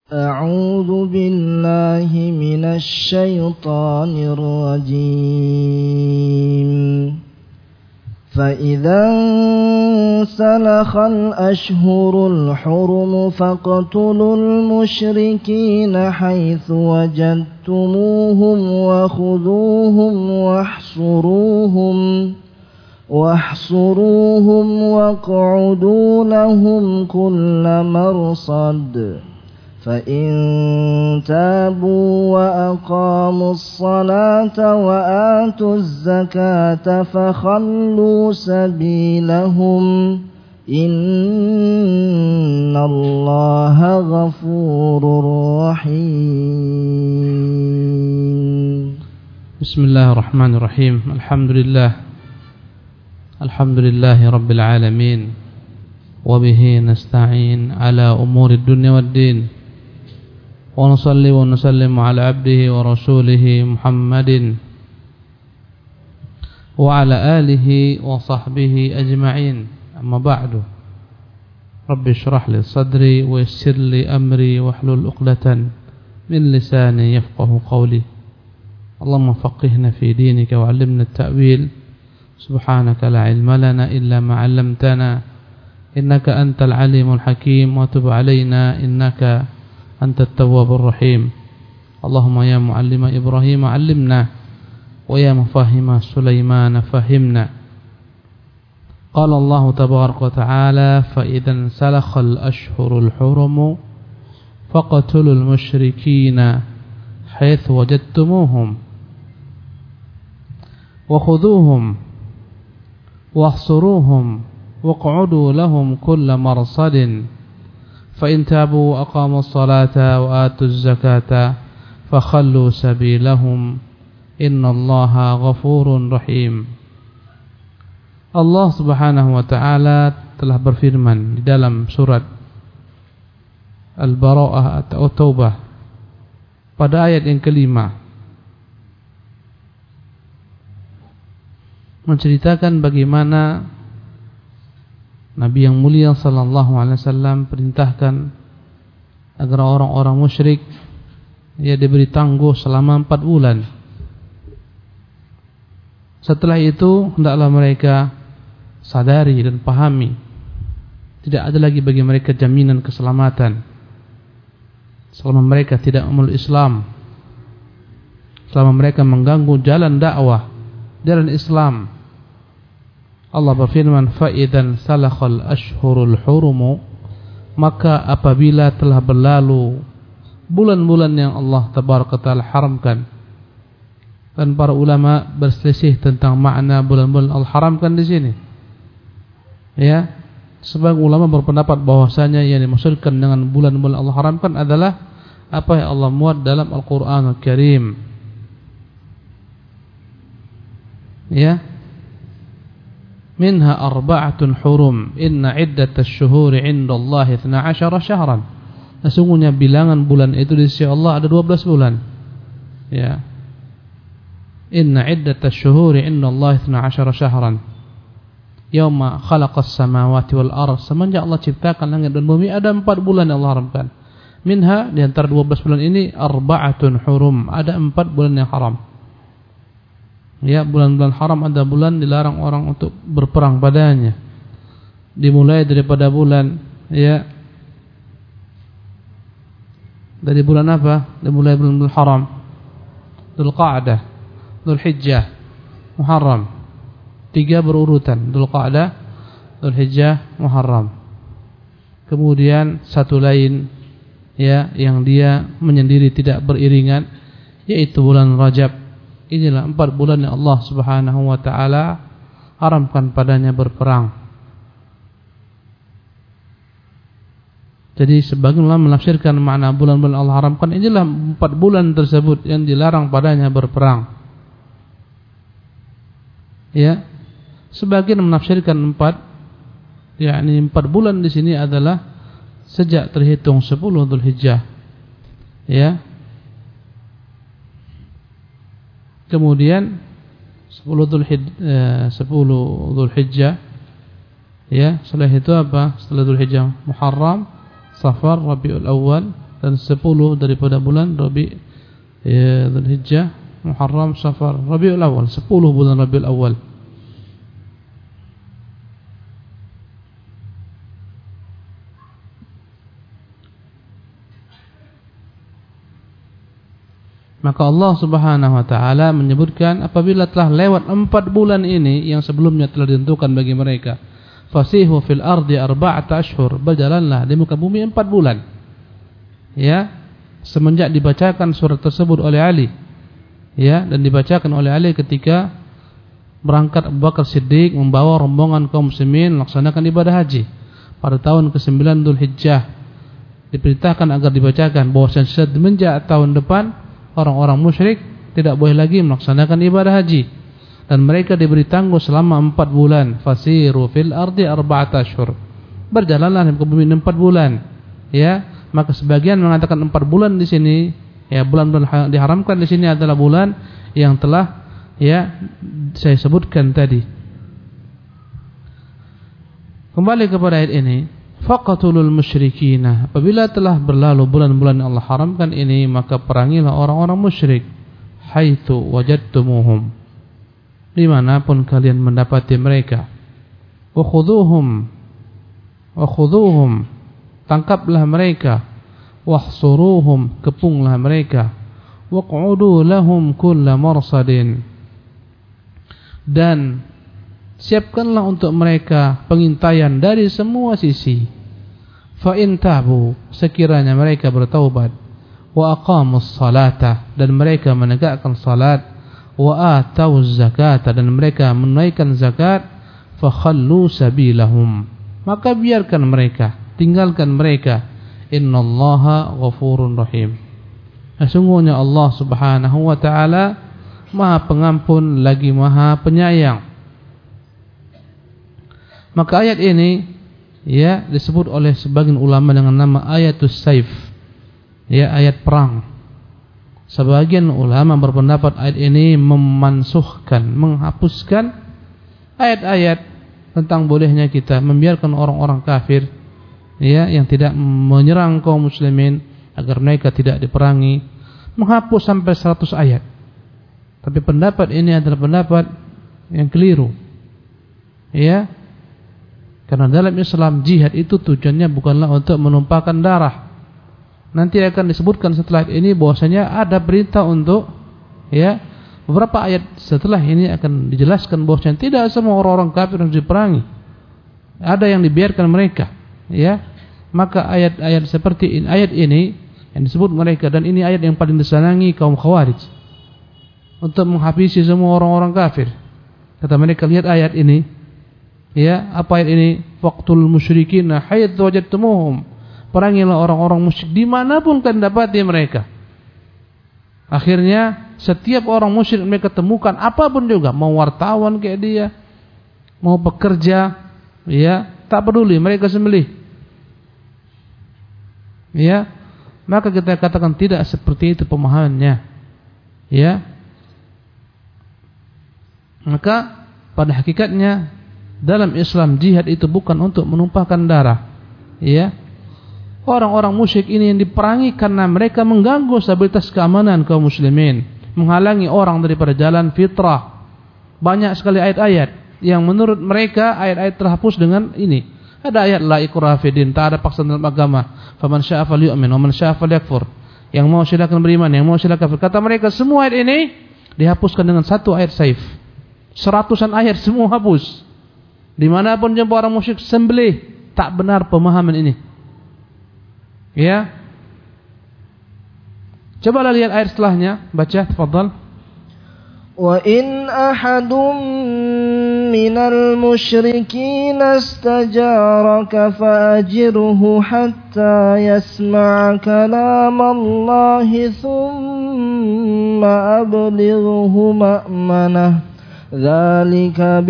أعوذ بالله من الشيطان الرجيم فإذا انسلخ الأشهر الحرم فاقتلوا المشركين حيث وجدتموهم وخذوهم واحصروهم واقعدوا لهم كل مرصد فإن تابوا وأقاموا الصلاة وآتوا الزكاة فخلوا سبيلهم إن الله غفور رحيم. بسم الله الرحمن الرحيم. الحمد لله رب العالمين وبه نستعين على أمور الدنيا والدين ونصلي ونسلم على عبده ورسوله محمد وعلى آله وصحبه أجمعين. أما بعد رب اشرح لي صدري ويسر لي أمري واحلل عقدة من لساني يفقه قولي. اللهم فقهنا في دينك وعلمنا التأويل. سبحانك لا علم لنا إلا ما علمتنا إنك أنت العليم الحكيم وتب علينا إنك أنت التواب الرحيم. اللهم يا معلم إبراهيم علمنا ويا مفهم سليمان فهمنا. قال الله تبارك وتعالى فإذا انسلخ الأشهر الحرم فاقتلوا المشركين حيث وجدتموهم وخذوهم واحصروهم واقعدوا لهم كل مرصد فإن تابوا وأقاموا الصلاة وآتوا الزكاة فخلوا سبيلهم إن الله غفور رحيم. Allah Subhanahu wa taala telah berfirman di dalam surat Al-Bara'ah atau Taubah pada ayat yang kelima, menceritakan bagaimana Nabi yang mulia sallallahu alaihi wasallam perintahkan agar orang-orang musyrik diberi tangguh selama 4 bulan. Setelah itu hendaklah mereka sadari dan pahami tidak ada lagi bagi mereka jaminan keselamatan selama mereka tidak memeluk Islam, selama mereka mengganggu jalan dakwah, jalan Islam. Allah berfirman fa'idan salakhal ashhurul hurum, maka apabila telah berlalu bulan-bulan yang Allah tabaraka taala haramkan. Dan para ulama berselisih tentang makna bulan-bulan Allah haramkan di sini. Ya, sebagian ulama berpendapat bahwasanya yang dimaksudkan dengan bulan-bulan Allah haramkan adalah apa yang Allah muat dalam Al-Qur'anul Karim. Ya, minha arba'atun hurum inna iddatash syuhuri 'indallahi 12 syahran. Sesungguhnya bilangan bulan itu di sisi Allah ada 12 bulan. Ya. Inna iddatash syuhuri 'indallahi 12 syahran. Yauma khalaqas samawati wal ardh. Semenjak Allah ciptakan langit dan bumi ada 4 bulan yang Allah haramkan. Minha, di antara 12 bulan ini arba'atun hurum, ada 4 bulan yang haram. Ya, bulan-bulan haram ada bulan dilarang orang untuk berperang padanya. Dimulai daripada bulan dari bulan apa? Dimulai bulan haram. Dzulqa'dah, Dzulhijjah, Muharram. 3 berurutan, Dzulqa'dah, Dzulhijjah, Muharram. Kemudian satu lain yang dia menyendiri tidak beriringan yaitu bulan Rajab. Inilah 4 bulan yang Allah Subhanahu wa taala haramkan padanya berperang. Jadi sebagian ulama menafsirkan makna bulan-bulan Allah haramkan inilah 4 bulan tersebut yang dilarang padanya berperang. Ya. Sebagian menafsirkan 4 bulan di sini adalah sejak terhitung 10 Dzulhijjah. Ya. Kemudian 10 Dzulhijjah. Ya, setelah itu apa? Setelah Dzulhijjah Muharram, Safar, Rabiul Awal, dan 10 daripada bulan Dzulhijjah, Muharram, Safar, Rabiul Awal, 10 bulan Rabiul Awal. Maka Allah Subhanahu wa taala menyebutkan apabila telah lewat 4 bulan ini yang sebelumnya telah ditentukan bagi mereka, fasihu fil ardi arba'ata ashhur, berjalanlah di muka bumi 4 bulan. Ya, semenjak dibacakan surat tersebut oleh Ali. Ya, dan dibacakan oleh Ali ketika berangkat Abu Bakar Siddiq membawa rombongan kaum muslimin melaksanakan ibadah haji pada tahun ke-9 Dzulhijjah. Diperintahkan agar dibacakan bahwasanya semenjak tahun depan orang-orang musyrik tidak boleh lagi melaksanakan ibadah haji, dan mereka diberi tangguh selama 4 bulan. Fasiru fil ardi arba'ata ashhur, berjalanlah di bumi 4 bulan. Ya, maka sebagian mengatakan 4 bulan di sini, ya, bulan-bulan diharamkan di sini adalah bulan yang telah saya sebutkan tadi. Kembali kepada ayat ini, faqatulul musyrikina, apabila telah berlalu bulan-bulan yang Allah haramkan ini, maka perangilah orang-orang musyrik haitsu wajadtumuhum, dimanapun kalian mendapati mereka. Wa khudhuhum, tangkaplah mereka. Wahsuruhum, kepunglah mereka. Waq'udu lahum kulla marsadin, dan siapkanlah untuk mereka pengintaian dari semua sisi. Fa in tabu, sekiranya mereka bertaubat, wa aqamus salata, dan mereka menegakkan salat, wa atawuz zakata, dan mereka menunaikan zakat, fa khallu sabilahum, maka biarkan mereka, tinggalkan mereka. Innallaha ghafurur rahim, sesungguhnya Allah Subhanahu wa taala Maha Pengampun lagi Maha Penyayang. Maka ayat ini disebut oleh sebagian ulama dengan nama ayatus saif, ayat perang. Sebagian ulama berpendapat ayat ini memansuhkan, menghapuskan ayat-ayat tentang bolehnya kita membiarkan orang-orang kafir yang tidak menyerang kaum muslimin agar mereka tidak diperangi, menghapus sampai 100 ayat. Tapi pendapat ini adalah pendapat yang keliru. Karena dalam Islam jihad itu tujuannya bukanlah untuk menumpahkan darah. Nanti akan disebutkan setelah ini bahwasanya ada perintah untuk beberapa ayat setelah ini akan dijelaskan bahwasanya tidak semua orang-orang kafir harus diperangi. Ada yang dibiarkan mereka. Maka ayat-ayat seperti ini, ayat ini yang disebut mereka, dan ini ayat yang paling disenangi kaum Khawarij untuk menghabisi semua orang-orang kafir. Kata mereka, lihat ayat ini. Apa ayat ini? Faqtul musyrikina haitsu wajadtumuhum, perangilah orang-orang musyrik dimanapun kalian dapati mereka. Akhirnya setiap orang musyrik mereka temukan, apapun juga, mau wartawan kayak dia, mau pekerja, tak peduli, mereka sembelih. Maka kita katakan tidak seperti itu pemahamannya. Maka pada hakikatnya dalam Islam jihad itu bukan untuk menumpahkan darah. Orang-orang musyrik ini yang diperangi karena mereka mengganggu stabilitas keamanan kaum muslimin, menghalangi orang daripada jalan fitrah. Banyak sekali ayat-ayat yang menurut mereka ayat-ayat terhapus dengan ini. Ada ayat la ikraha fiddin, tak ada paksaan dalam agama. Faman syaa'a falyu'min wa man syaa'a falyakfur. Yang mau silakan beriman, yang mau silakan kafir. Kata mereka semua ayat ini dihapuskan dengan satu ayat saif. 100-an ayat semua hapus. Dimanapun jumpa orang musyrik sembelih. Tak benar pemahaman ini. Coba lihat ayat setelahnya, baca, tafadhal. Wa in ahadum minal musyrikin istajaraka fa'ajirhu hatta yasma'a kalam Allah thumma ablighuhu ma'manah. Dzalika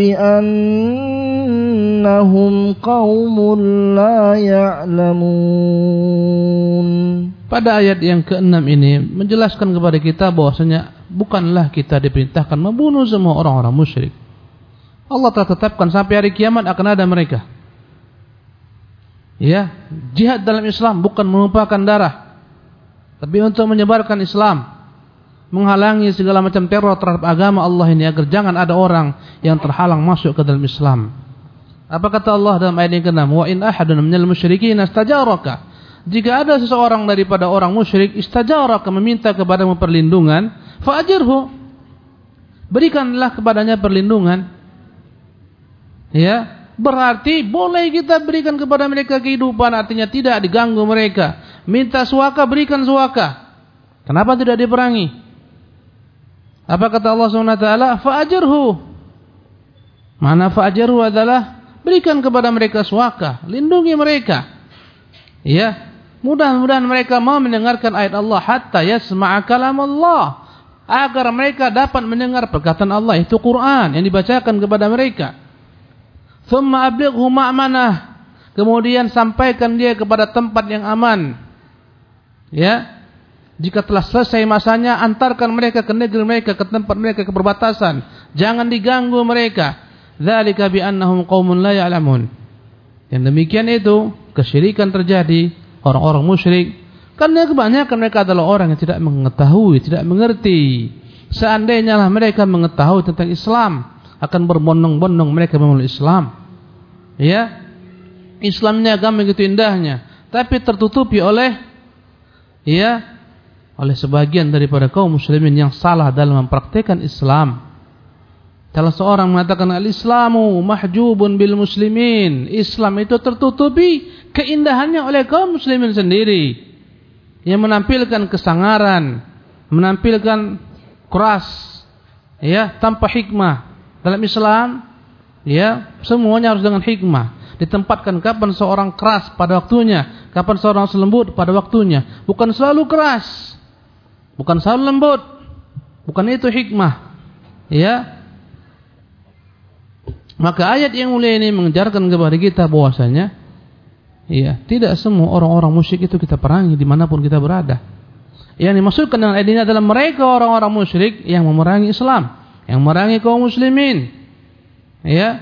bi'annahum qaumun la ya'lamun. Pada ayat yang ke-6 ini menjelaskan kepada kita bahwasanya bukanlah kita diperintahkan membunuh semua orang-orang musyrik. Allah telah tetapkan sampai hari kiamat akan ada mereka. Jihad dalam Islam bukan menumpahkan darah. tapi untuk menyebarkan Islam, menghalangi segala macam teror terhadap agama Allah ini agar jangan ada orang yang terhalang masuk ke dalam Islam. Apa kata Allah dalam ayat yang ke-6? Wa in ahadun minal musyrikin istajaraka. Jika ada seseorang daripada orang musyrik istajaraka, meminta kepadamu perlindungan, fa'ajirhu, berikanlah kepadanya perlindungan. Ya, berarti boleh kita berikan kepada mereka kehidupan, artinya tidak diganggu mereka. Minta suaka, berikan suaka. Kenapa tidak diperangi? Apa kata Allah SWT? Fa'ajirhu. Mana fa'ajirhu adalah berikan kepada mereka suaka, lindungi mereka. Ya, mudah-mudahan mereka mau mendengarkan ayat Allah hatta yasma'a kalam Allah, agar mereka dapat mendengar perkataan Allah, itu Quran yang dibacakan kepada mereka. Thumma ablighu ma'manah, kemudian sampaikan dia kepada tempat yang aman. Ya, jika telah selesai masanya, antarkan mereka ke negeri mereka, ke tempat mereka, ke perbatasan. Jangan diganggu mereka. Dzalika bi annahum qaumun la ya'lamun. Yang demikian itu kesyirikan terjadi, orang-orang musyrik, karena kebanyakan mereka adalah orang yang tidak mengetahui, tidak mengerti. Seandainya lah mereka mengetahui tentang Islam, akan berbondong-bondong mereka memeluk Islam. Ya, Islamnya agama begitu indahnya, tapi tertutupi oleh oleh sebagian daripada kaum muslimin yang salah dalam mempraktikkan Islam. Salah seorang mengatakan al-Islamu mahjubun bil muslimin. Islam itu tertutupi keindahannya oleh kaum muslimin sendiri, yang menampilkan kesangaran, menampilkan keras, ya, tanpa hikmah. Dalam Islam, ya, semuanya harus dengan hikmah. Ditempatkan kapan seorang keras pada waktunya, kapan seorang lembut pada waktunya. Bukan selalu keras, bukan selalu lembut. Bukan itu hikmah. Ya. Maka ayat yang mulia ini mengajarkan kepada kita bahwasanya, ya, tidak semua orang-orang musyrik itu kita perangi dimanapun kita berada. Yang dimaksudkan dengan ayat ini adalah mereka orang-orang musyrik yang memerangi Islam, yang memerangi kaum muslimin. Ya.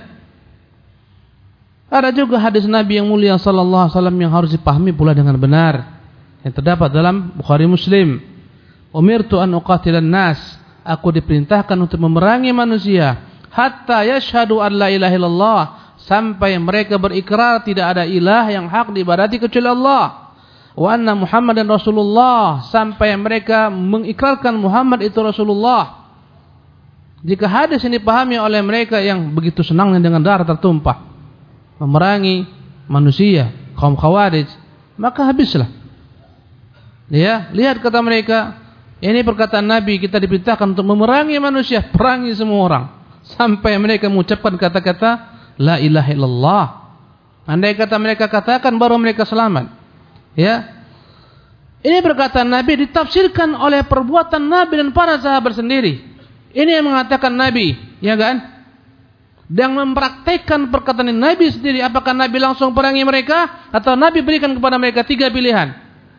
Ada juga hadis Nabi yang mulia sallallahu alaihi wasallam yang harus dipahami pula dengan benar, yang terdapat dalam Bukhari Muslim. Umirtu an uqatilan nas, aku diperintahkan untuk memerangi manusia hatta yashhadu an la ilaha illallah, sampai mereka berikrar tidak ada ilah yang hak diibadati kecuali Allah, wa anna Muhammadan Rasulullah, sampai mereka mengikrarkan Muhammad itu Rasulullah. Jika hadis ini dipahami oleh mereka yang begitu senangnya dengan darah tertumpah, memerangi manusia, kaum Khawarij, maka habislah. Ya, lihat kata mereka, ini perkataan Nabi, kita diperintahkan untuk memerangi manusia, perangi semua orang. Sampai mereka mengucapkan kata-kata la ilaha illallah. Andai kata mereka katakan, baru mereka selamat. Ya. Ini perkataan Nabi ditafsirkan oleh perbuatan Nabi dan para sahabat sendiri. Ini yang mengatakan Nabi, ya kan? Dan mempraktekkan perkataan Nabi sendiri. Apakah Nabi langsung perangi mereka, atau Nabi berikan kepada mereka 3 pilihan?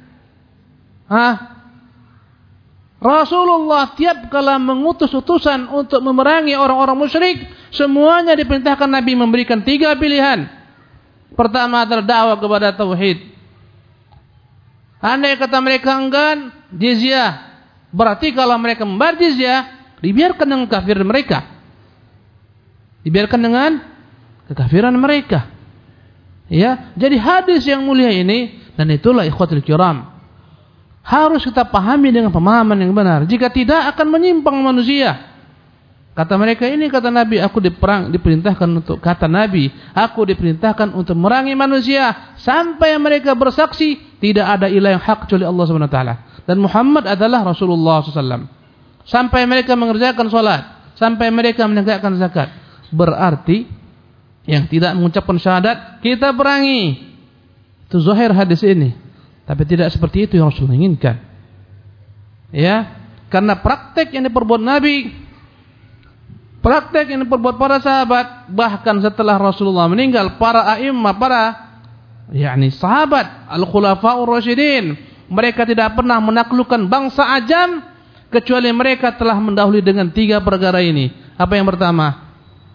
Rasulullah tiap kala mengutus utusan untuk memerangi orang-orang musyrik, semuanya diperintahkan Nabi memberikan 3 pilihan. Pertama adalah dakwah kepada tauhid. Andai kata mereka enggan, jizyah. Berarti kalau mereka membayar jizyah, dibiarkan dengan kafir mereka. Dibiarkan dengan kekafiran mereka. Ya, jadi hadis yang mulia ini, dan itulah ikhwatul kiram, harus kita pahami dengan pemahaman yang benar. Jika tidak, akan menyimpang manusia. Kata mereka ini, kata Nabi, aku diperintahkan untuk, kata Nabi, aku diperintahkan untuk memerangi manusia sampai mereka bersaksi tidak ada ilah yang hak kecuali Allah Subhanahu wa taala dan Muhammad adalah Rasulullah SAW. Sampai mereka mengerjakan salat, sampai mereka menegakkan zakat. Berarti yang tidak mengucapkan syahadat kita perangi. Itu zahir hadis ini. Tapi tidak seperti itu yang Rasul inginkan. Ya, karena praktek yang diperbuat Nabi, praktek yang diperbuat para sahabat, bahkan setelah Rasulullah meninggal, para a'imah, para sahabat, al-khulafa'ur rasyidin, mereka tidak pernah menaklukkan bangsa ajam kecuali mereka telah mendahului dengan 3 perkara ini. Apa yang pertama?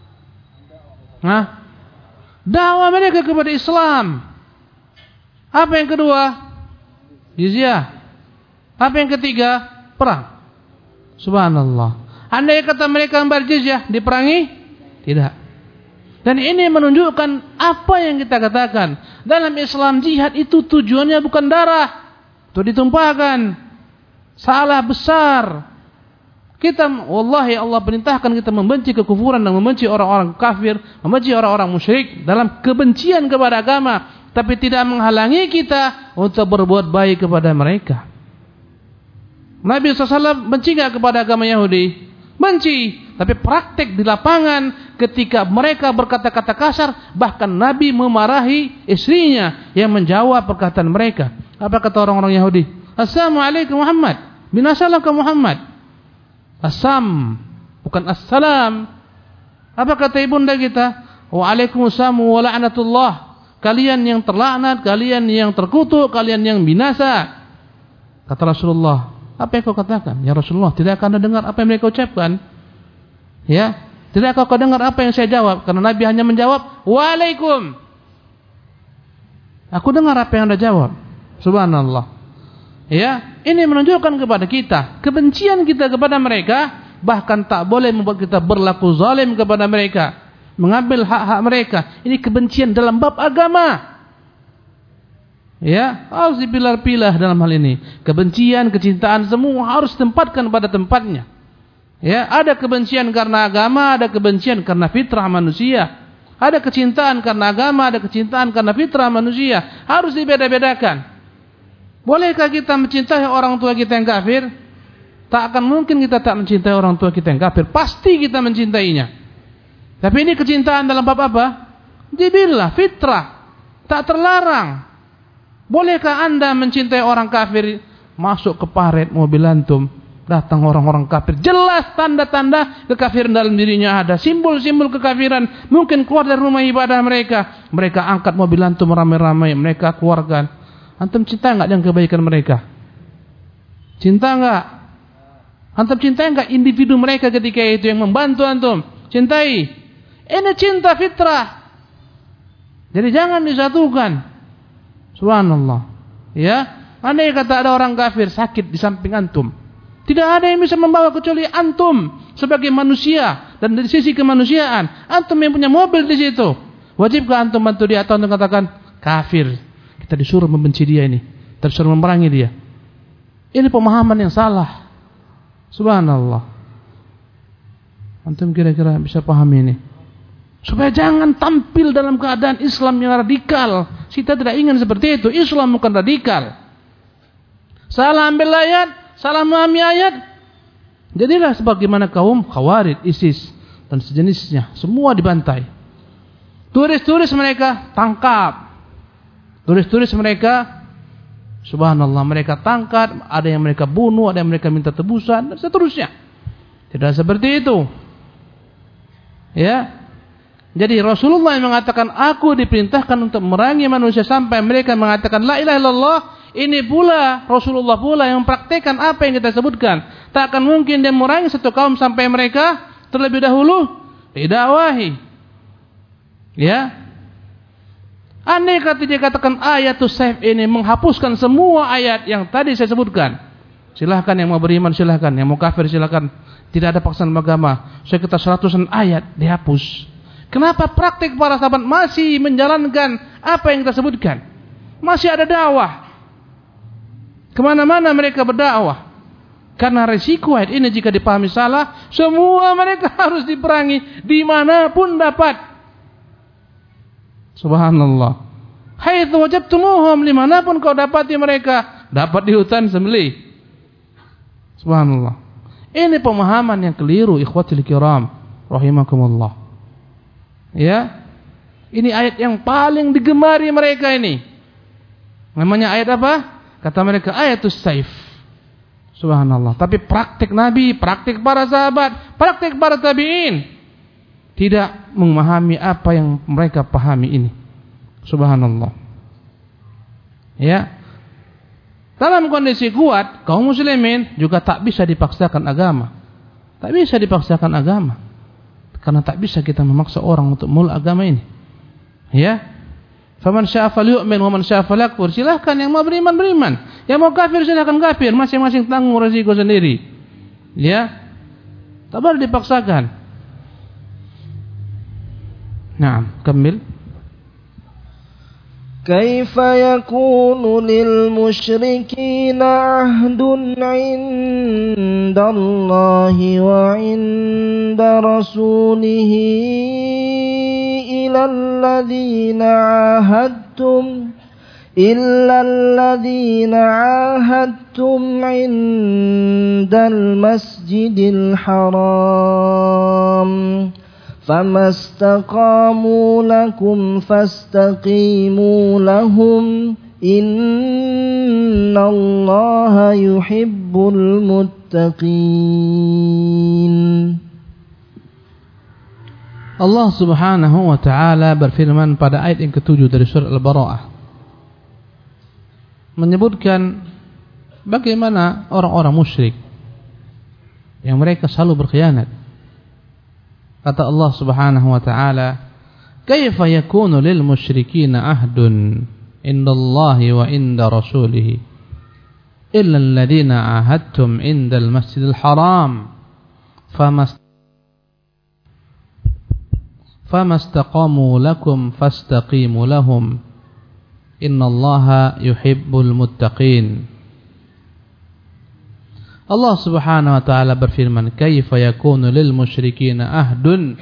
Dakwah mereka kepada Islam. Apa yang kedua? Jizyah. Apa yang ketiga? Perang. Subhanallah. Andai kata mereka membayar jizyah, diperangi? Tidak. Dan ini menunjukkan apa yang kita katakan. Dalam Islam jihad itu tujuannya bukan darah. Itu ditumpahkan. Salah besar. Kita, wallahi Allah perintahkan kita membenci kekufuran dan membenci orang-orang kafir, membenci orang-orang musyrik dalam kebencian kepada agama. Tapi tidak menghalangi kita untuk berbuat baik kepada mereka. Nabi SAW benci gak kepada agama Yahudi? Benci. Tapi praktek di lapangan ketika mereka berkata-kata kasar, bahkan Nabi memarahi istrinya yang menjawab perkataan mereka. Apa kata orang-orang Yahudi? Assalamualaikum Muhammad. Binasalam ke Muhammad. Assam, bukan assalam. Apa kata ibunda kita? Waalaikumsalam wa la'natullah. Kalian yang terlaknat, kalian yang terkutuk, kalian yang binasa. Kata Rasulullah, apa yang kau katakan? Ya Rasulullah, tidak akan dengar apa yang mereka ucapkan. Ya, tidak akan kau dengar apa yang saya jawab. Karena Nabi hanya menjawab, Waalaikum. Aku dengar apa yang Anda jawab. Subhanallah. Ya, ini menunjukkan kepada kita kebencian kita kepada mereka, bahkan tak boleh membuat kita berlaku zalim kepada mereka, mengambil hak-hak mereka. Ini kebencian dalam bab agama. Ya, harus dipilah-pilah dalam hal ini. Kebencian, kecintaan semua harus ditempatkan pada tempatnya. Ya, ada kebencian karena agama, ada kebencian karena fitrah manusia. Ada kecintaan karena agama, ada kecintaan karena fitrah manusia. Harus dibeda-bedakan. Bolehkah kita mencintai orang tua kita yang kafir? Tak akan mungkin kita tak mencintai orang tua kita yang kafir. Pasti kita mencintainya. Tapi ini kecintaan dalam bab apa? Jibillah, fitrah. Tak terlarang. Bolehkah Anda mencintai orang kafir? Masuk ke paret mobil antum, datang orang-orang kafir. Jelas tanda-tanda kekafiran dalam dirinya ada. Simbol-simbol kekafiran. Mungkin keluar dari rumah ibadah mereka. Mereka angkat mobil antum ramai-ramai. Mereka keluarkan. Antum cinta enggak dengan kebaikan mereka? Cinta enggak? Antum cinta enggak individu mereka ketika itu yang membantu antum? Cintai. Ini cinta fitrah. Jadi jangan disatukan. Subhanallah. Ya, andai kata ada orang kafir sakit di samping antum, tidak ada yang bisa membawa kecuali antum sebagai manusia dan dari sisi kemanusiaan. Antum yang punya mobil di situ. Wajibkah antum bantu dia atau antum katakan kafir? Kita disuruh membenci dia ini, disuruh memerangi dia. Ini pemahaman yang salah. Subhanallah. Antum kira-kira bisa paham ini? Supaya jangan tampil dalam keadaan Islam yang radikal. Kita tidak ingin seperti itu. Islam bukan radikal. Salah ambil ayat, salah memahami ayat, jadilah sebagaimana kaum Khawarij, ISIS dan sejenisnya. Semua dibantai. Turis-turis mereka tangkap. Turis-turis mereka, subhanallah, mereka tangkap, ada yang mereka bunuh, ada yang mereka minta tebusan, dan seterusnya. Tidak seperti itu. Ya. Jadi Rasulullah yang mengatakan, aku diperintahkan untuk memerangi manusia sampai mereka mengatakan la ilaha illallah. Ini pula Rasulullah pula yang mempraktikkan apa yang kita sebutkan. Tak akan mungkin dia memerangi satu kaum sampai mereka terlebih dahulu didakwahi. Ya. Andai kata dia katakan ayatus saif ini menghapuskan semua ayat yang tadi saya sebutkan. Silahkan yang mau beriman, silahkan. Yang mau kafir, silahkan. Tidak ada paksaan agama. Sekitar 100-an ayat dihapus. Kenapa praktik para sahabat masih menjalankan apa yang kita sebutkan? Masih ada dakwah. Kemana-mana mereka berdakwah. Karena resiko ayat ini jika dipahami salah, semua mereka harus diperangi dimanapun dapat. Subhanallah. Haitsu wajadtumuhum, dimanapun kau dapati mereka, dapat di hutan sembelih. Subhanallah. Ini pemahaman yang keliru, ikhwatul kiram, rahimakumullah. Ya. Ini ayat yang paling digemari mereka ini. Namanya ayat apa? Kata mereka ayatus saif. Subhanallah. Tapi praktik Nabi, praktik para sahabat, praktik para tabi'in tidak memahami apa yang mereka pahami ini. Subhanallah. Ya. Dalam kondisi kuat, kaum muslimin juga tak bisa dipaksakan agama. Tak bisa dipaksakan agama. Karena tak bisa kita memaksa orang untuk meluk agama ini. Ya. Faman syaa falyu'min wa man syaa falyakfur. Silakan yang mau beriman beriman. Yang mau kafir silakan kafir, masing-masing tanggung resiko sendiri. Ya. Tak boleh dipaksakan. Nah, kamil. كيف يكون للمشركين عهد عند الله وعند رسوله إلا الذين عاهدتم عند المسجد الحرام فما استقاموا لكم فاستقيموا لهم إن الله يحب المتقين. Allah Subhanahu wa taala berfirman pada ayat yang ke-7 dari surah Al-Bara'ah, menyebutkan bagaimana orang-orang musyrik yang mereka selalu berkhianat. Kata Allah Subhanahu wa taala, "Kaifa yakunu lil musyrikina ahdun indallahi wa inda rasulih illa alladhina ahadtum indal masjidil haram famastaqamu lakum fastaqimu lahum innallaha yuhibbul muttaqin." Allah Subhanahu wa taala berfirman, "Kaifa yakunu lil musyrikina ahdun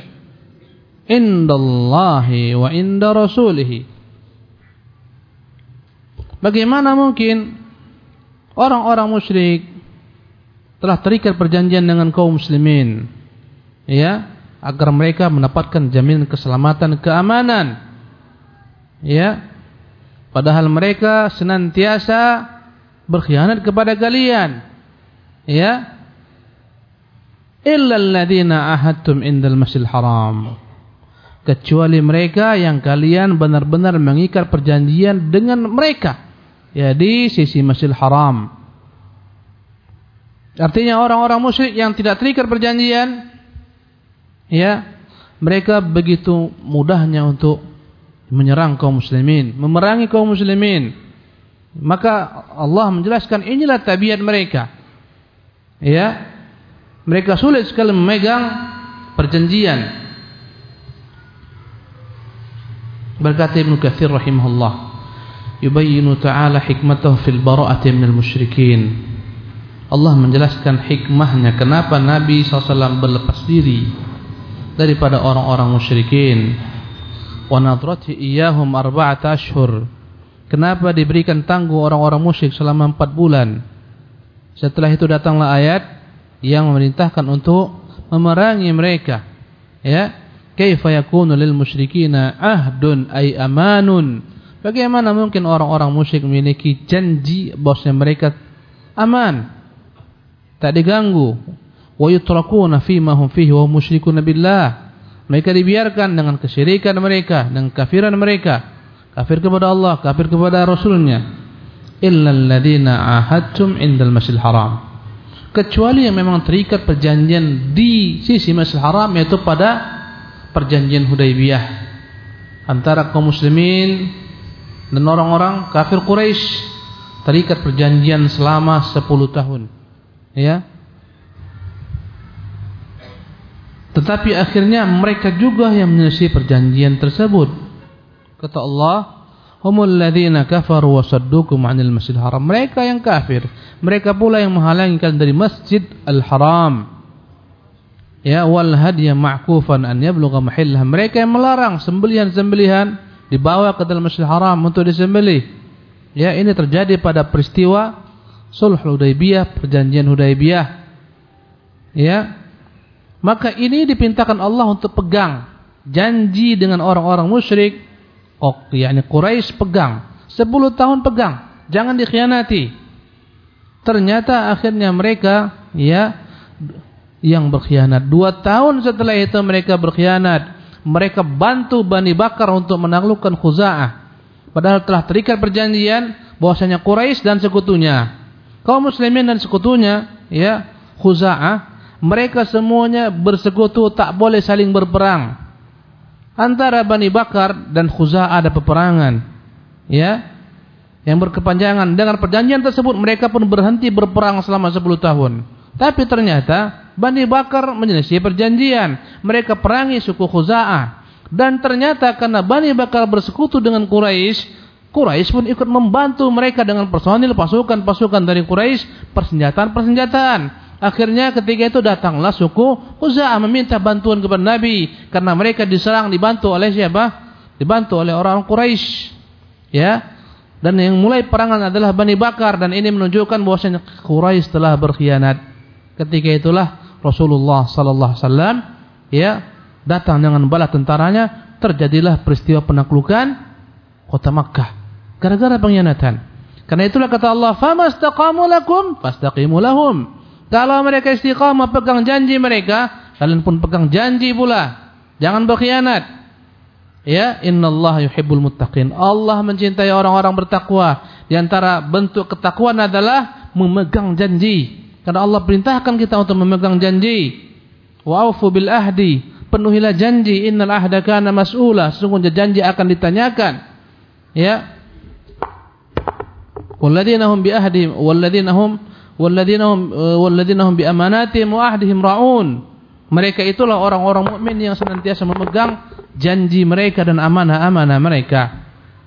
indallahi wa inda rasulih." Bagaimana mungkin orang-orang musyrik telah terikat perjanjian dengan kaum muslimin, ya, agar mereka mendapatkan jaminan keselamatan, keamanan, ya, padahal mereka senantiasa berkhianat kepada kalian. Ya, illal ladzina ahadtum indal masjidil haram, kecuali mereka yang kalian benar-benar mengikat perjanjian dengan mereka, ya, di sisi Masjidil Haram. Artinya orang-orang musyrik yang tidak terikat perjanjian, ya, mereka begitu mudahnya untuk menyerang kaum muslimin, memerangi kaum muslimin. Maka Allah menjelaskan inilah tabiat mereka. Ya, mereka sulit sekali memegang perjanjian. Berkata Ibnu Katsir rahimahullah, yubayyinu ta'ala hikmatahu fil bara'ati minal musyrikin. Allah menjelaskan hikmahnya kenapa Nabi SAW berlepas diri daripada orang-orang musyrikin. Wa nadrati iyyahum 4 ashhur. Kenapa diberikan tangguh orang-orang musyrik selama 4 bulan? Setelah itu datanglah ayat yang memerintahkan untuk memerangi mereka. Ya, kaifa yakunu lil musyrikina ahdun ay amanun. Bagaimana mungkin orang-orang musyrik memiliki janji bahwasanya mereka aman, tak diganggu. Wa yutrakuna fima hum fihi wa musyrikuna billah. Mereka dibiarkan dengan kesyirikan mereka, dengan kafiran mereka, kafir kepada Allah, kafir kepada Rasulnya. Illal ladzina ahadtum indal masjidil haram, kecuali yang memang terikat perjanjian di sisi Masjidil Haram, yaitu pada perjanjian Hudaybiyah antara kaum muslimin dan orang-orang kafir Quraisy, terikat perjanjian selama 10 tahun, ya. Tetapi akhirnya mereka juga yang menyelesaikan perjanjian tersebut. Kata Allah, humul ladzina kafaru wa saddukum 'anil masjidil haram. Mereka yang kafir, mereka pula yang menghalangi kalian dari Masjid Al-Haram. Ya, wal hadiya ma'kufan an yablugha mahillah. Mereka yang melarang sembelihan-sembelihan dibawa ke dalam Masjidil Haram untuk disembelih. Ya, ini terjadi pada peristiwa Sulh Hudaybiyah, perjanjian Hudaybiyah. Ya. Maka ini dipintakan Allah untuk pegang janji dengan orang-orang musyrik. yakni Quraisy pegang 10 tahun pegang, jangan dikhianati. Ternyata akhirnya mereka, ya, yang berkhianat. 2 tahun setelah itu mereka berkhianat. Mereka bantu Bani Bakar untuk menaklukkan Khuza'ah, padahal telah terikat perjanjian bahwasanya Quraisy dan sekutunya, kaum muslimin dan sekutunya, ya, Khuza'ah, mereka semuanya bersekutu, tak boleh saling berperang. Antara Bani Bakar dan Khuza'ah ada peperangan, ya. yang berkepanjangan. Dengan perjanjian tersebut mereka pun berhenti berperang selama 10 tahun. Tapi ternyata Bani Bakar menyelisih perjanjian. Mereka perangi suku Khuza'ah. Dan ternyata karena Bani Bakar bersekutu dengan Quraisy, Quraisy pun ikut membantu mereka dengan personil pasukan-pasukan dari Quraisy, persenjataan. Akhirnya ketika itu datanglah suku Khuza'ah meminta bantuan kepada Nabi karena mereka diserang, dibantu oleh siapa? Dibantu oleh orang Quraisy. Ya. Dan yang mulai perangan adalah Bani Bakar, dan ini menunjukkan bahwasanya Quraisy telah berkhianat. Ketika itulah Rasulullah sallallahu alaihi wasallam ya datang dengan bala tentaranya, terjadilah peristiwa penaklukan kota Makkah gara-gara pengkhianatan. Karena itulah kata Allah, "Famastaqamu lakum fastaqimu lahum." Kalau mereka istiqamah pegang janji mereka, kalian pun pegang janji pula. Jangan berkhianat. Ya, innallaha yuhibbul muttaqin. Allah mencintai orang-orang bertakwa. Di antara bentuk ketakwaan adalah memegang janji. Karena Allah perintahkan kita untuk memegang janji. Wa'ufu bil ahdi. Penuhilah janji. Innal ahda kana mas'ula. Sesungguhnya janji akan ditanyakan. Ya. Walladzina hum bi ahdi walladzina hum bi amanatihim wa ahdihim ra'un. Mereka itulah orang-orang mukmin yang senantiasa memegang janji mereka dan amanah-amanah mereka.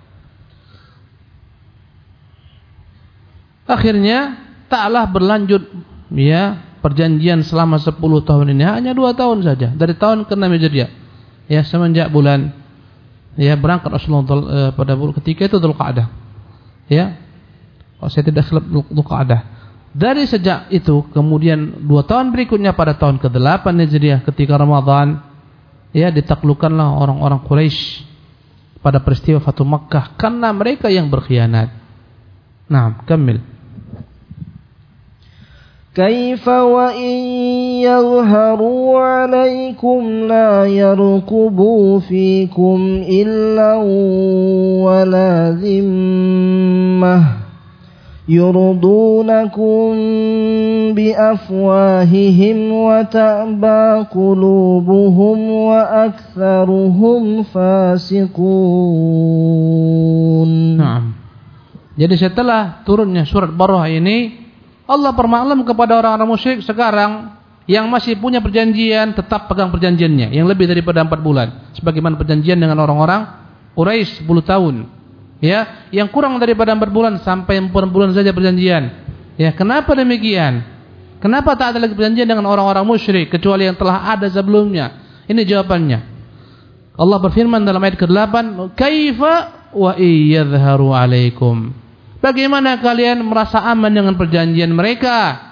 Akhirnya taklah berlanjut ya perjanjian selama 10 tahun ini, hanya 2 tahun saja dari tahun ke-6 Hijriah. Ya, semenjak bulan ya berangkat Rasulullah pada ketika itu Dzulqa'dah. Ya. Kalau saya tidak salah Dzulqa'dah. Dari sejak itu kemudian 2 tahun berikutnya pada tahun ke-8 Hijriah ketika Ramadan ya ditaklukkanlah orang-orang Quraisy pada peristiwa Fatu Makkah karena mereka yang berkhianat. Nah, kamil. Kaifa wa in yadhharu 'alaykum la yarqubu fikum illa wa la dhimmah yurdunakum bi afwahihim wa ta'ba qulubuhum wa aktsaruhum fasiqun. Naam. Jadi setelah turunnya surat Barah ini, Allah bermaklum kepada orang-orang musyrik sekarang yang masih punya perjanjian tetap pegang perjanjiannya yang lebih daripada 4 bulan, sebagaimana perjanjian dengan orang-orang Quraisy 10 tahun. Ya, yang kurang daripada 4 bulan sampai 4 bulan saja perjanjian. Ya, kenapa demikian? Kenapa tak ada lagi perjanjian dengan orang-orang musyrik kecuali yang telah ada sebelumnya? Ini jawabannya. Allah berfirman dalam ayat ke-8, "Kaifa wa iyadhharu 'alaikum." Bagaimana kalian merasa aman dengan perjanjian mereka?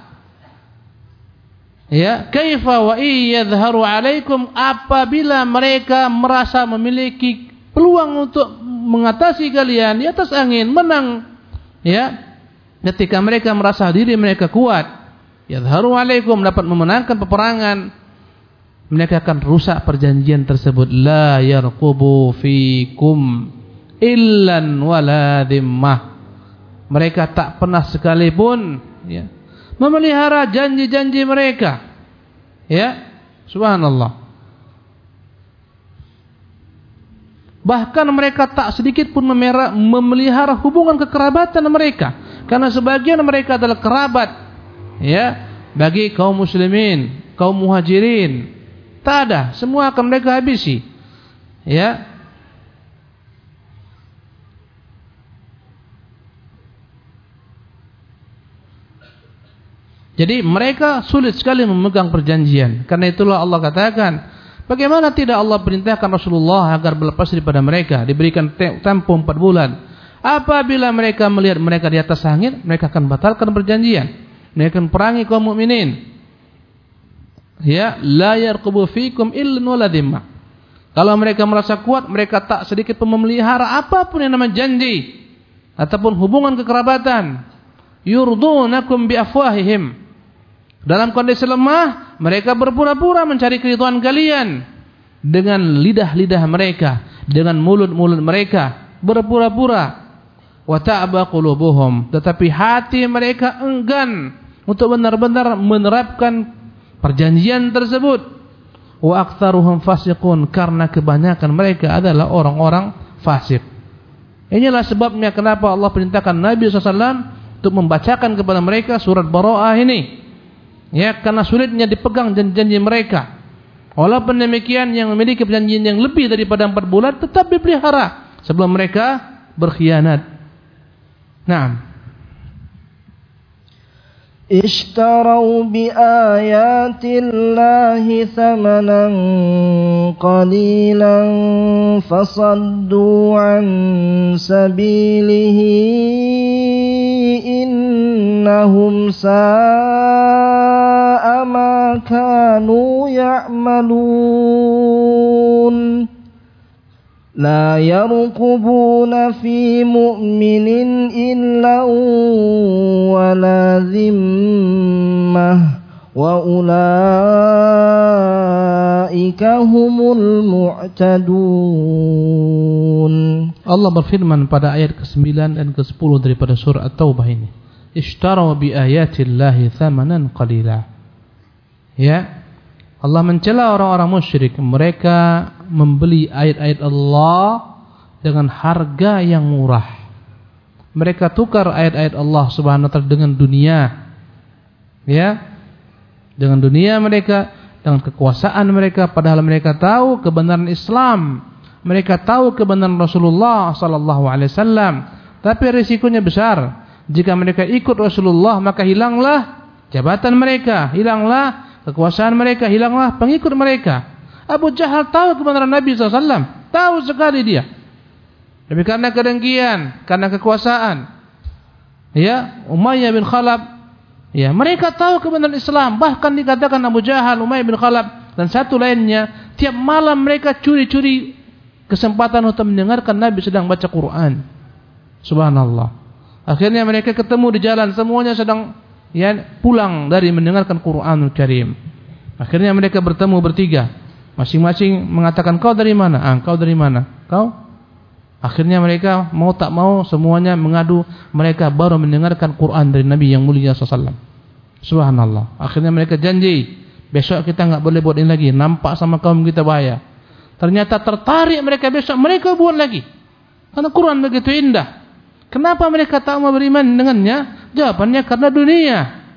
Ya, kaifa wa iyadhharu 'alaikum, apabila mereka merasa memiliki peluang untuk mengatasi kalian di atas angin, menang. Ya, ketika mereka merasa diri mereka kuat, yadhharu 'alaikum, dapat memenangkan peperangan, mereka akan rusak perjanjian tersebut. La yarqubu fikum illan wala dhimmah. Mereka tak pernah sekalipun ya memelihara janji-janji mereka. Ya, subhanallah. Bahkan mereka tak sedikit pun memelihara hubungan kekerabatan mereka, karena sebagian mereka adalah kerabat ya bagi kaum muslimin, kaum muhajirin. Tak ada, semua akan mereka habisi. Ya. Jadi mereka sulit sekali memegang perjanjian. Karena itulah Allah katakan, bagaimana tidak Allah perintahkan Rasulullah agar berlepas daripada mereka, diberikan tempo 4 bulan. Apabila mereka melihat mereka di atas angin, mereka akan batalkan perjanjian. Mereka akan perangi kaum mukminin. Ya, la yarqubu fikum illan wala dhimma. Kalau mereka merasa kuat, mereka tak sedikit pun memelihara apapun yang namanya janji ataupun hubungan kekerabatan. Yurdunakum bi afwahihim. Dalam kondisi lemah, mereka berpura-pura mencari keridhaan kalian dengan lidah-lidah mereka, dengan mulut-mulut mereka, berpura-pura. Wa ta'ba qulubuhum, tetapi hati mereka enggan untuk benar-benar menerapkan perjanjian tersebut. Wa aktsaruhum fasiqun, karena kebanyakan mereka adalah orang-orang fasik. Inilah sebabnya kenapa Allah perintahkan Nabi SAW untuk membacakan kepada mereka surat Bara'ah ini. Ya, karena sulitnya dipegang janji-janji mereka. Walaupun demikian, yang memiliki perjanjian yang lebih daripada 4 bulan tetap dipelihara sebelum mereka berkhianat. Naam. اشتروا بآيات الله ثمنا قليلا فصدوا عن سبيله إنهم ساء ما كانوا يعملون لا يرقبون في مؤمن إلا ولا ذمة وأولئك هم المعتدون. Allah berfirman pada ayat ke-9 dan ke-10 daripada surah At-Taubah ini. Ishtaraw bi ayatillahi thamanan qalila. Ya, Allah mencela orang-orang musyrik. Mereka membeli ayat-ayat Allah dengan harga yang murah. Mereka tukar ayat-ayat Allah Subhanahu wa taala dengan dunia. Ya. Dengan dunia mereka, dengan kekuasaan mereka, padahal mereka tahu kebenaran Islam. Mereka tahu kebenaran Rasulullah sallallahu alaihi wasallam. Tapi risikonya besar. Jika mereka ikut Rasulullah, maka hilanglah jabatan mereka, hilanglah kekuasaan mereka, hilanglah pengikut mereka. Abu Jahal tahu kebenaran Nabi SAW, tahu sekali dia. Tapi karena kedengkian, karena kekuasaan, ya, Umayyah bin Khalaf, ya, mereka tahu kebenaran Islam. Bahkan dikatakan Abu Jahal, Umayyah bin Khalaf dan satu lainnya, tiap malam mereka curi-curi kesempatan untuk mendengarkan Nabi sedang baca Quran. Subhanallah. Akhirnya mereka ketemu di jalan, semuanya sedang pulang dari mendengarkan Quranul Karim. Akhirnya mereka bertemu bertiga. Masing-masing mengatakan, kau dari mana? Kau dari mana? Kau? Akhirnya mereka mau tak mau semuanya mengadu. Mereka baru mendengarkan Quran dari Nabi yang mulia SAW. Subhanallah. Akhirnya mereka janji, besok kita enggak boleh buat ini lagi. Nampak sama kaum kita bahaya. Ternyata tertarik mereka besok. Mereka buat lagi. Karena Quran begitu indah. Kenapa mereka tak mau beriman dengannya? Jawabannya karena dunia.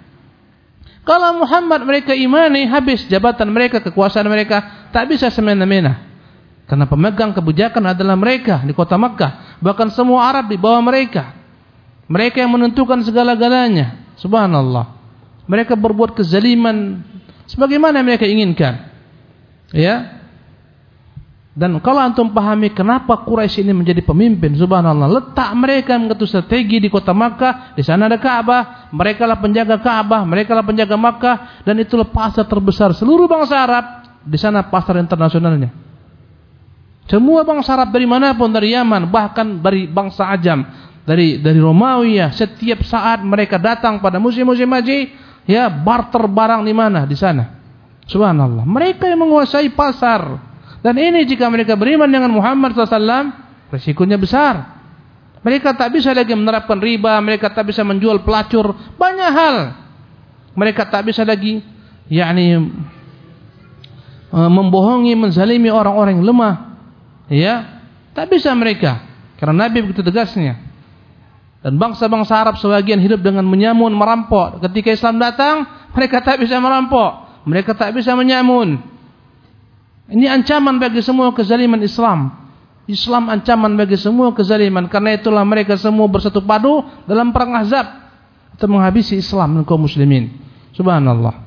Kalau Muhammad mereka imani, habis jabatan mereka, kekuasaan mereka, tak bisa semena-mena. Karena pemegang kebijakan adalah mereka di kota Makkah. Bahkan semua Arab di bawah mereka. Mereka yang menentukan segala-galanya. Subhanallah. Mereka berbuat kezaliman sebagaimana mereka inginkan. Ya. Dan kalau antum pahami kenapa Quraisy ini menjadi pemimpin, subhanallah, letak mereka mengatur strategi di kota Makkah, di sana ada Ka'bah, mereka lah penjaga Ka'bah, mereka lah penjaga Makkah, dan itulah pasar terbesar seluruh bangsa Arab, di sana pasar internasionalnya. Semua bangsa Arab dari manapun, dari Yaman, bahkan dari bangsa Ajam, dari Romawi, setiap saat mereka datang pada musim-musim haji, ya, barter barang di mana? Di sana. Subhanallah, mereka yang menguasai pasar. Dan ini jika mereka beriman dengan Muhammad SAW, risikonya besar. Mereka tak bisa lagi menerapkan riba, mereka tak bisa menjual pelacur, banyak hal. Mereka tak bisa lagi, membohongi, menzalimi orang-orang yang lemah. Ya, tak bisa mereka. Karena Nabi begitu tegasnya. Dan bangsa-bangsa Arab sebagian hidup dengan menyamun, merampok. Ketika Islam datang, mereka tak bisa merampok, mereka tak bisa menyamun. Ini ancaman bagi semua kezaliman Islam. Islam ancaman bagi semua kezaliman. Karena itulah mereka semua bersatu padu dalam perang Ahzab untuk menghabisi Islam dan kaum muslimin. Subhanallah.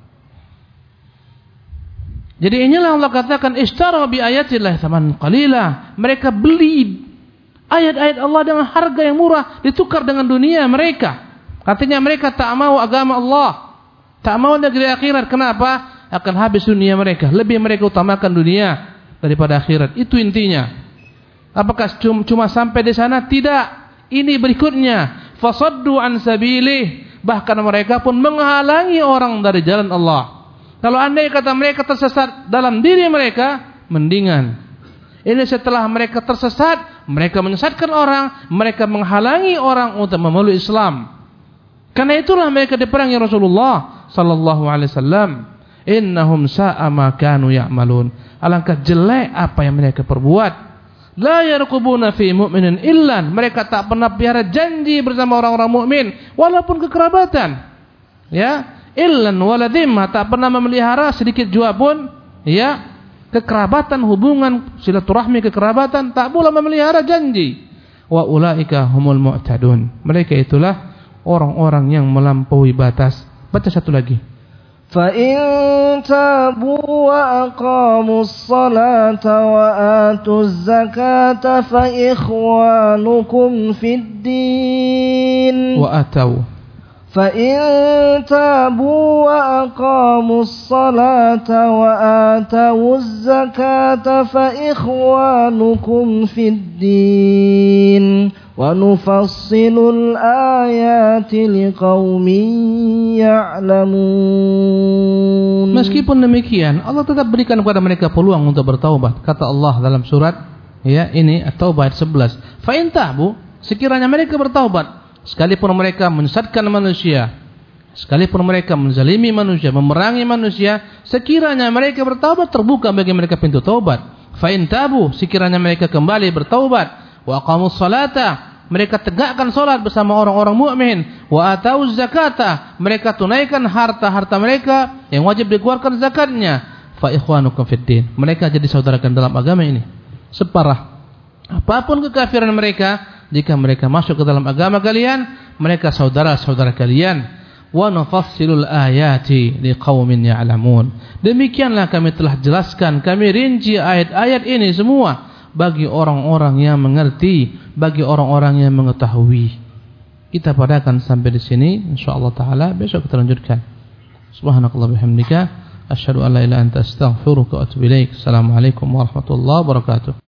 Jadi inilah Allah katakan, ishtara bi ayatillah thaman qalila. Mereka beli ayat-ayat Allah dengan harga yang murah, ditukar dengan dunia mereka. Artinya mereka tak mau agama Allah, tak mau negeri akhirat. Kenapa? Akan habis dunia mereka. Lebih mereka utamakan dunia daripada akhirat. Itu intinya. Apakah cuma sampai di sana? Tidak. Ini berikutnya. Fasaddu an sabilih. Bahkan mereka pun menghalangi orang dari jalan Allah. Kalau andai kata mereka tersesat dalam diri mereka, mendingan. Ini setelah mereka tersesat, mereka menyesatkan orang, mereka menghalangi orang untuk memeluk Islam. Karena itulah mereka diperangi Rasulullah sallallahu alaihi wasallam. Innahum sa'a ma kanu ya'malun. Alangkah jelek apa yang mereka perbuat. La yarqubuna fi mu'minin illan. Mereka tak pernah pelihara janji bersama orang-orang mukmin walaupun kekerabatan. Ya, illan wala dhimma, tak pernah memelihara sedikit jua pun ya kekerabatan, hubungan silaturahmi kekerabatan, tak pula memelihara janji. Wa ulaika humul mu'tadun. Mereka itulah orang-orang yang melampaui batas. Baca satu lagi. فَإِن تَابُوا وَأَقَامُوا الصَّلَاةَ وَآتُوا الزَّكَاةَ فَإِخْوَانُكُمْ فِي الدِّينِ فَإِن تَابُوا وَأَقَامُوا الصَّلَاةَ وَآتَوُا الزَّكَاةَ فَإِخْوَانُكُمْ فِي الدِّينِ وَنُفَصِّلُ الْآيَاتِ لِقَوْمٍ يَعْلَمُونَ. Meskipun demikian, Allah tetap berikan kepada mereka peluang untuk bertaubat. Kata Allah dalam surat ya ini At-Taubah ayat 11. Fa in tabu, sekiranya mereka bertaubat, sekalipun mereka menyesatkan manusia, sekalipun mereka menzalimi manusia, memerangi manusia, sekiranya mereka bertaubat, terbuka bagi mereka pintu taubat. Fa in tabu, sekiranya mereka kembali bertaubat, wa aqamus salata, mereka tegakkan salat bersama orang-orang mukmin, wa atauz zakata, mereka tunaikan harta-harta mereka yang wajib dikeluarkan zakatnya, fa ikhwanukum fid din, mereka jadi saudarakan dalam agama ini. Separah apapun kekafiran mereka, jika mereka masuk ke dalam agama kalian, mereka saudara-saudara kalian. Wa nufassilul ayati liqaumin ya'lamun. Demikianlah kami telah jelaskan, kami rinci ayat-ayat ini semua bagi orang-orang yang mengerti, bagi orang-orang yang mengetahui. Kita padakan sampai di sini, insyaallah taala besok kita lanjutkan. Subhanakallah bihamdika asyhadu an la ilaha illa anta astaghfiruka wa atubu ilaik. Assalamualaikum warahmatullahi wabarakatuh.